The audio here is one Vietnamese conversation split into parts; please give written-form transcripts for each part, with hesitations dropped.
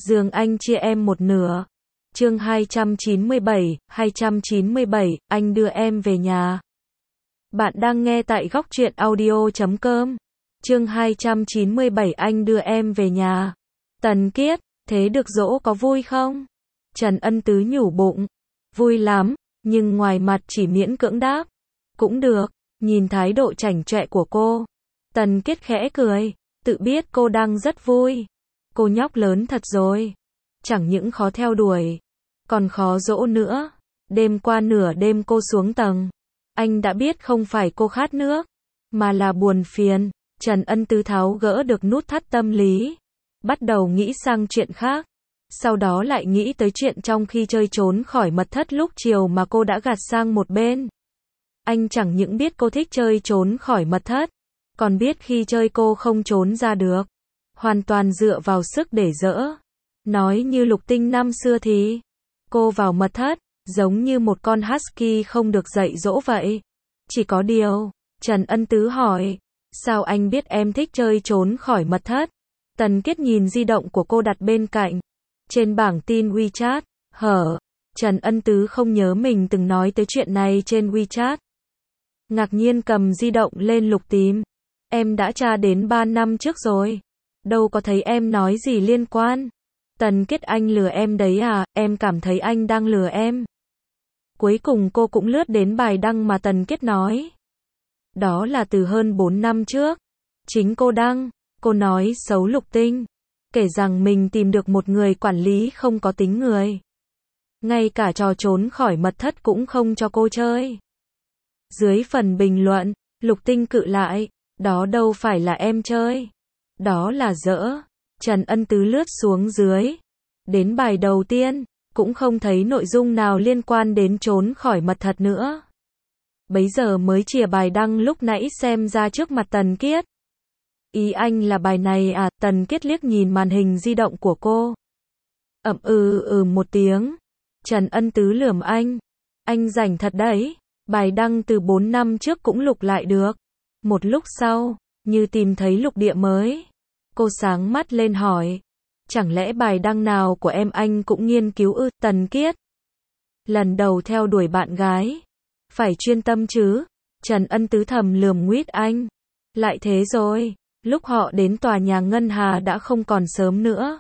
giường anh chia em một nửa. Chương 297, anh đưa em về nhà. Bạn đang nghe tại góc truyện audio.com. Chương 297, anh đưa em về nhà. Tần Kiết, thế được dỗ có vui không? Trần Ân Tứ nhủ bụng. Vui lắm, nhưng ngoài mặt chỉ miễn cưỡng đáp. Cũng được, nhìn thái độ chảnh chọe của cô. Tần Kiết khẽ cười, tự biết cô đang rất vui. Cô nhóc lớn thật rồi. Chẳng những khó theo đuổi, còn khó dỗ nữa. Đêm qua nửa đêm cô xuống tầng. Anh đã biết không phải cô khát nước, mà là buồn phiền. Trần Ân Tứ tháo gỡ được nút thắt tâm lý. Bắt đầu nghĩ sang chuyện khác. Sau đó lại nghĩ tới chuyện trong khi chơi trốn khỏi mật thất lúc chiều mà cô đã gạt sang một bên. Anh chẳng những biết cô thích chơi trốn khỏi mật thất, còn biết khi chơi cô không trốn ra được. Hoàn toàn dựa vào sức để dỡ. Nói như Lục Tinh năm xưa thì, cô vào mật thất, giống như một con husky không được dạy dỗ vậy. Chỉ có điều, Trần Ân Tứ hỏi, sao anh biết em thích chơi trốn khỏi mật thất? Tần Kiết nhìn di động của cô đặt bên cạnh. Trên bảng tin WeChat, Trần Ân Tứ không nhớ mình từng nói tới chuyện này trên WeChat. Ngạc nhiên cầm di động lên lục tìm. Em đã tra đến 3 năm trước rồi. Đâu có thấy em nói gì liên quan. Tần Kiết, anh lừa em đấy à? Em cảm thấy anh đang lừa em. Cuối cùng cô cũng lướt đến bài đăng mà Tần Kiết nói. Đó là từ hơn 4 năm trước. Chính cô đăng. Cô nói xấu Lục Tinh. Kể rằng mình tìm được một người quản lý không có tính người. Ngay cả trò trốn khỏi mật thất cũng không cho cô chơi. Dưới phần bình luận, Lục Tinh cự lại. Đó đâu phải là em chơi. Đó là dỡ. Trần Ân Tứ lướt xuống dưới. Đến bài đầu tiên, cũng không thấy nội dung nào liên quan đến trốn khỏi mật thất nữa. Bấy giờ mới chìa bài đăng lúc nãy xem ra trước mặt Tần Kiết. Ý anh là bài này à? Tần Kiết liếc nhìn màn hình di động của cô. Một tiếng. Trần Ân Tứ lườm anh. Anh rảnh thật đấy. Bài đăng từ 4 năm trước cũng lục lại được. Một lúc sau, như tìm thấy lục địa mới. Cô sáng mắt lên hỏi. Chẳng lẽ bài đăng nào của em anh cũng nghiên cứu ư? Tần Kiết. Lần đầu theo đuổi bạn gái. Phải chuyên tâm chứ. Trần Ân Tứ thầm lườm nguýt anh. Lại thế rồi. Lúc họ đến tòa nhà ngân hà đã không còn sớm nữa.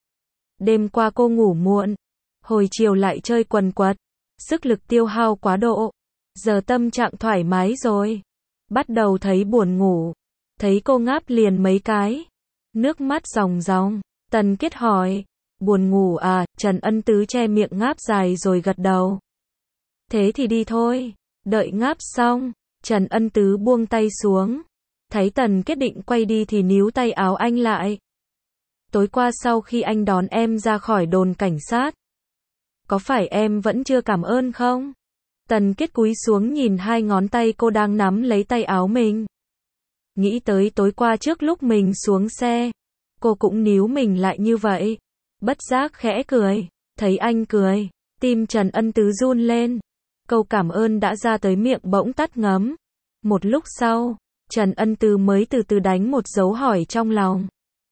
Đêm qua cô ngủ muộn. Hồi chiều lại chơi quần quật. Sức lực tiêu hao quá độ. Giờ tâm trạng thoải mái rồi. Bắt đầu thấy buồn ngủ. Thấy cô ngáp liền mấy cái. Nước mắt ròng ròng. Tần Kiết hỏi. Buồn ngủ à? Trần Ân Tứ che miệng ngáp dài rồi gật đầu. Thế thì đi thôi. Đợi ngáp xong, Trần Ân Tứ buông tay xuống. Thấy Tần Kiết định quay đi thì níu tay áo anh lại. Tối qua sau khi anh đón em ra khỏi đồn cảnh sát, có phải em vẫn chưa cảm ơn không? Tần Kiết cúi xuống nhìn hai ngón tay cô đang nắm lấy tay áo mình. Nghĩ tới tối qua trước lúc mình xuống xe, cô cũng níu mình lại như vậy. Bất giác khẽ cười. Thấy anh cười, tim Trần Ân Tứ run lên. Câu cảm ơn đã ra tới miệng bỗng tắt ngấm. Một lúc sau, Trần Ân Tứ mới từ từ đánh một dấu hỏi trong lòng.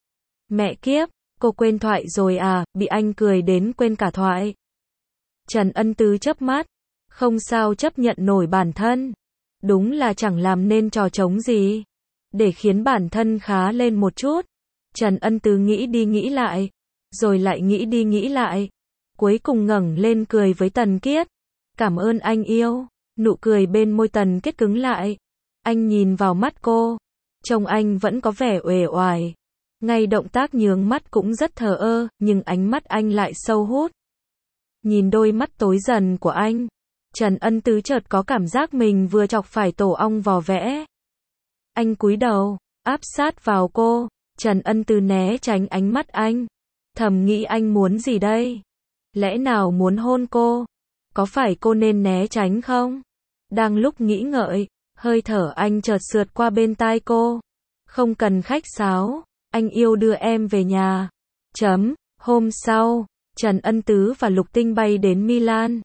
Mẹ kiếp, cô quên thoại rồi à? Bị anh cười đến quên cả thoại. Trần Ân Tứ chớp mắt. Không sao chấp nhận nổi bản thân. Đúng là chẳng làm nên trò trống gì. Để khiến bản thân khá lên một chút. Trần Ân Tứ nghĩ đi nghĩ lại. Rồi lại nghĩ đi nghĩ lại. Cuối cùng ngẩng lên cười với Tần Kiết. Cảm ơn anh yêu. Nụ cười bên môi Tần Kiết cứng lại. Anh nhìn vào mắt cô. Trông anh vẫn có vẻ uể oải. Ngay động tác nhướng mắt cũng rất thờ ơ, nhưng ánh mắt anh lại sâu hút. Nhìn đôi mắt tối dần của anh, Trần Ân Tứ chợt có cảm giác mình vừa chọc phải tổ ong vò vẽ. Anh cúi đầu, áp sát vào cô. Trần Ân Tứ né tránh ánh mắt anh. Thầm nghĩ anh muốn gì đây? Lẽ nào muốn hôn cô? Có phải cô nên né tránh không? Đang lúc nghĩ ngợi, hơi thở anh chợt sượt qua bên tai cô. Không cần khách sáo, anh yêu đưa em về nhà. Hôm sau, Trần Ân Tứ và Lục Tinh bay đến Milan.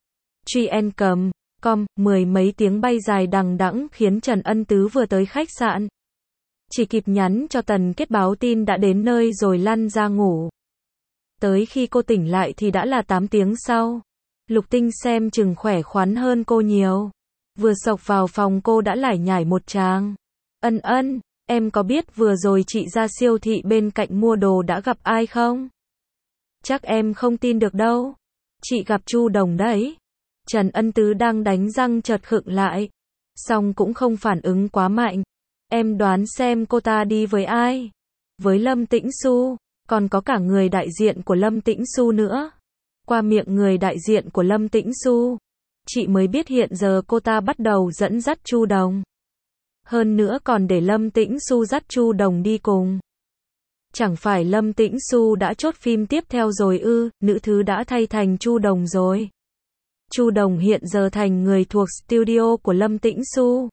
Truy.com, 10 mấy tiếng bay dài đằng đẵng khiến Trần Ân Tứ vừa tới khách sạn. Chỉ kịp nhắn cho Tần Kiết báo tin đã đến nơi rồi lăn ra ngủ. Tới khi cô tỉnh lại thì đã là 8 tiếng sau. Lục Tinh xem chừng khỏe khoắn hơn cô nhiều. Vừa xộc vào phòng cô đã lải nhải một tràng. Ân Ân, em có biết vừa rồi chị ra siêu thị bên cạnh mua đồ đã gặp ai không? Chắc em không tin được đâu. Chị gặp Chu Đồng đấy. Trần Ân Tứ đang đánh răng chợt khựng lại. Xong cũng không phản ứng quá mạnh. Em đoán xem cô ta đi với ai? Với Lâm Tĩnh Xu, còn có cả người đại diện của Lâm Tĩnh Xu nữa. Qua miệng người đại diện của Lâm Tĩnh Xu, chị mới biết hiện giờ cô ta bắt đầu dẫn dắt Chu Đồng. Hơn nữa còn để Lâm Tĩnh Xu dắt Chu Đồng đi cùng. Chẳng phải Lâm Tĩnh Xu đã chốt phim tiếp theo rồi ư? Nữ thứ đã thay thành Chu Đồng rồi. Chu Đồng hiện giờ thành người thuộc studio của Lâm Tĩnh Xu.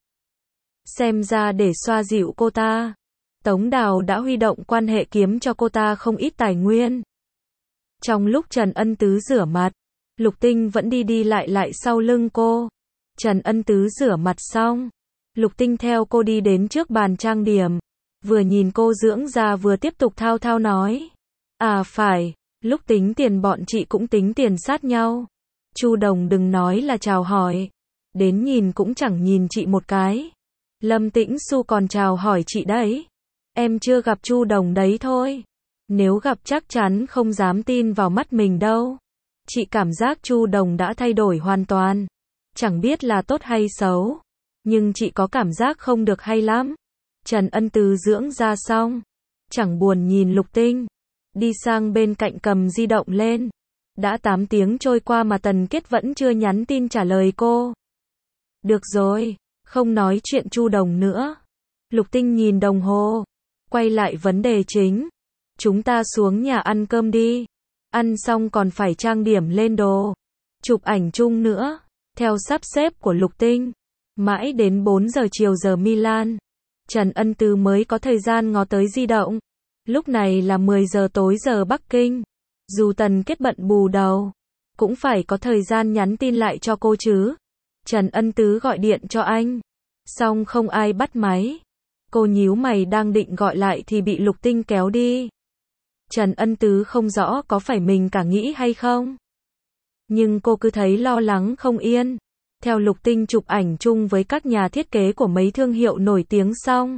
Xem ra để xoa dịu cô ta, Tống Đào đã huy động quan hệ kiếm cho cô ta không ít tài nguyên. Trong lúc Trần Ân Tứ rửa mặt, Lục Tinh vẫn đi đi lại lại sau lưng cô. Trần Ân Tứ rửa mặt xong, Lục Tinh theo cô đi đến trước bàn trang điểm. Vừa nhìn cô dưỡng da vừa tiếp tục thao thao nói. À phải, lúc tính tiền bọn chị cũng tính tiền sát nhau. Chu Đồng đừng nói là chào hỏi. Đến nhìn cũng chẳng nhìn chị một cái. Lâm Tĩnh Xu còn chào hỏi chị đấy. Em chưa gặp Chu Đồng đấy thôi. Nếu gặp chắc chắn không dám tin vào mắt mình đâu. Chị cảm giác Chu Đồng đã thay đổi hoàn toàn. Chẳng biết là tốt hay xấu. Nhưng chị có cảm giác không được hay lắm. Trần Ân Tứ dưỡng da xong, chẳng buồn nhìn Lục Tinh. Đi sang bên cạnh cầm di động lên. Đã 8 tiếng trôi qua mà Tần Kiết vẫn chưa nhắn tin trả lời cô. Được rồi, không nói chuyện Chu Đồng nữa. Lục Tinh nhìn đồng hồ, quay lại vấn đề chính. Chúng ta xuống nhà ăn cơm đi. Ăn xong còn phải trang điểm lên đồ, chụp ảnh chung nữa. Theo sắp xếp của Lục Tinh, mãi đến 4 giờ chiều giờ Milan, Trần Ân Tứ mới có thời gian ngó tới di động. Lúc này là 10 giờ tối giờ Bắc Kinh. Dù Tần Kiết bận bù đầu, cũng phải có thời gian nhắn tin lại cho cô chứ. Trần Ân Tứ gọi điện cho anh, xong không ai bắt máy. Cô nhíu mày đang định gọi lại thì bị Lục Tinh kéo đi. Trần Ân Tứ không rõ có phải mình cả nghĩ hay không. Nhưng cô cứ thấy lo lắng không yên. Theo Lục Tinh chụp ảnh chung với các nhà thiết kế của mấy thương hiệu nổi tiếng xong,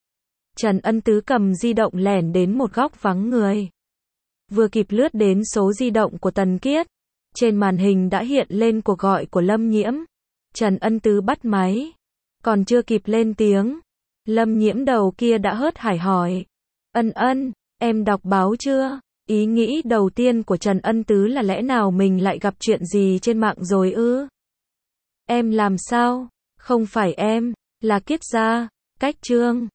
Trần Ân Tứ cầm di động lẻn đến một góc vắng người. Vừa kịp lướt đến số di động của Tần Kiết, trên màn hình đã hiện lên cuộc gọi của Lâm Nhiễm. Trần Ân Tứ bắt máy, còn chưa kịp lên tiếng, Lâm Nhiễm đầu kia đã hớt hải hỏi. Ân Ân, em đọc báo chưa? Ý nghĩ đầu tiên của Trần Ân Tứ là lẽ nào mình lại gặp chuyện gì trên mạng rồi ư? Em làm sao? Không phải em, là Kiết gia, Cách Trương.